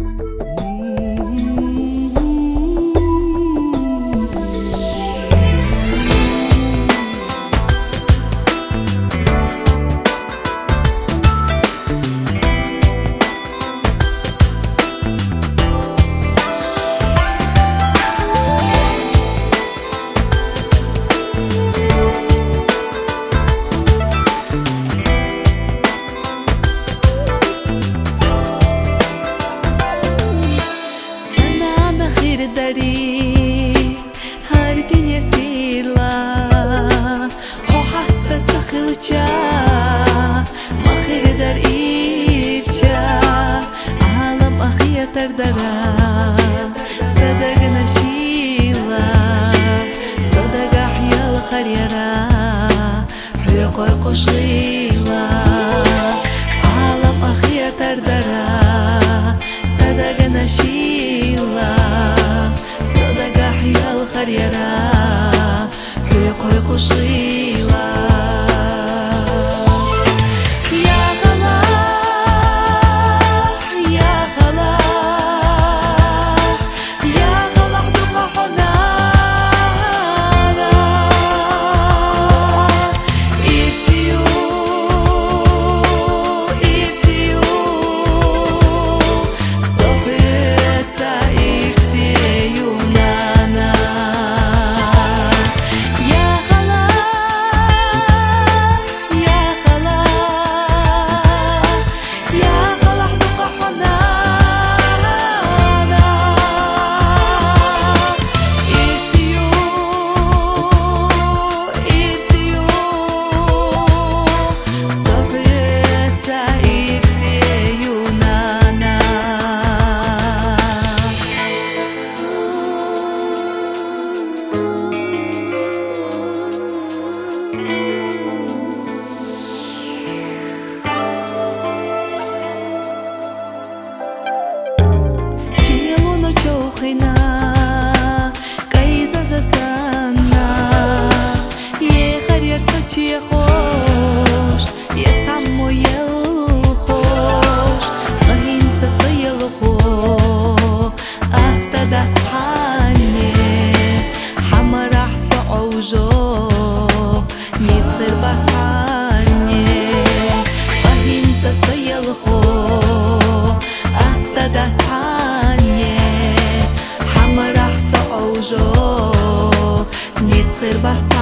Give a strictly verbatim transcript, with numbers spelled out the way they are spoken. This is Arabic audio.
Dari har dinye sirla ho hasta tsakhilcha makhir dar ircha alam akhiyatar dara sadagna shila sadaga hyal kharyara hyqoy qoshila alam akhiyatar dara sadagna shila يا الخريرة حيقوي قشيلة يا غلا يا غلا يا غلا دقا حنانا إرسيو إرسيو صبرتا إرسيونا چیه خوش یه تم و یل خوش قهین تسیل خو اهتدت تاني حمر احسو عوجو نيتخير بطاني قهین تسیل خو اهتدت تاني حمر احسو عوجو نيتخير بطاني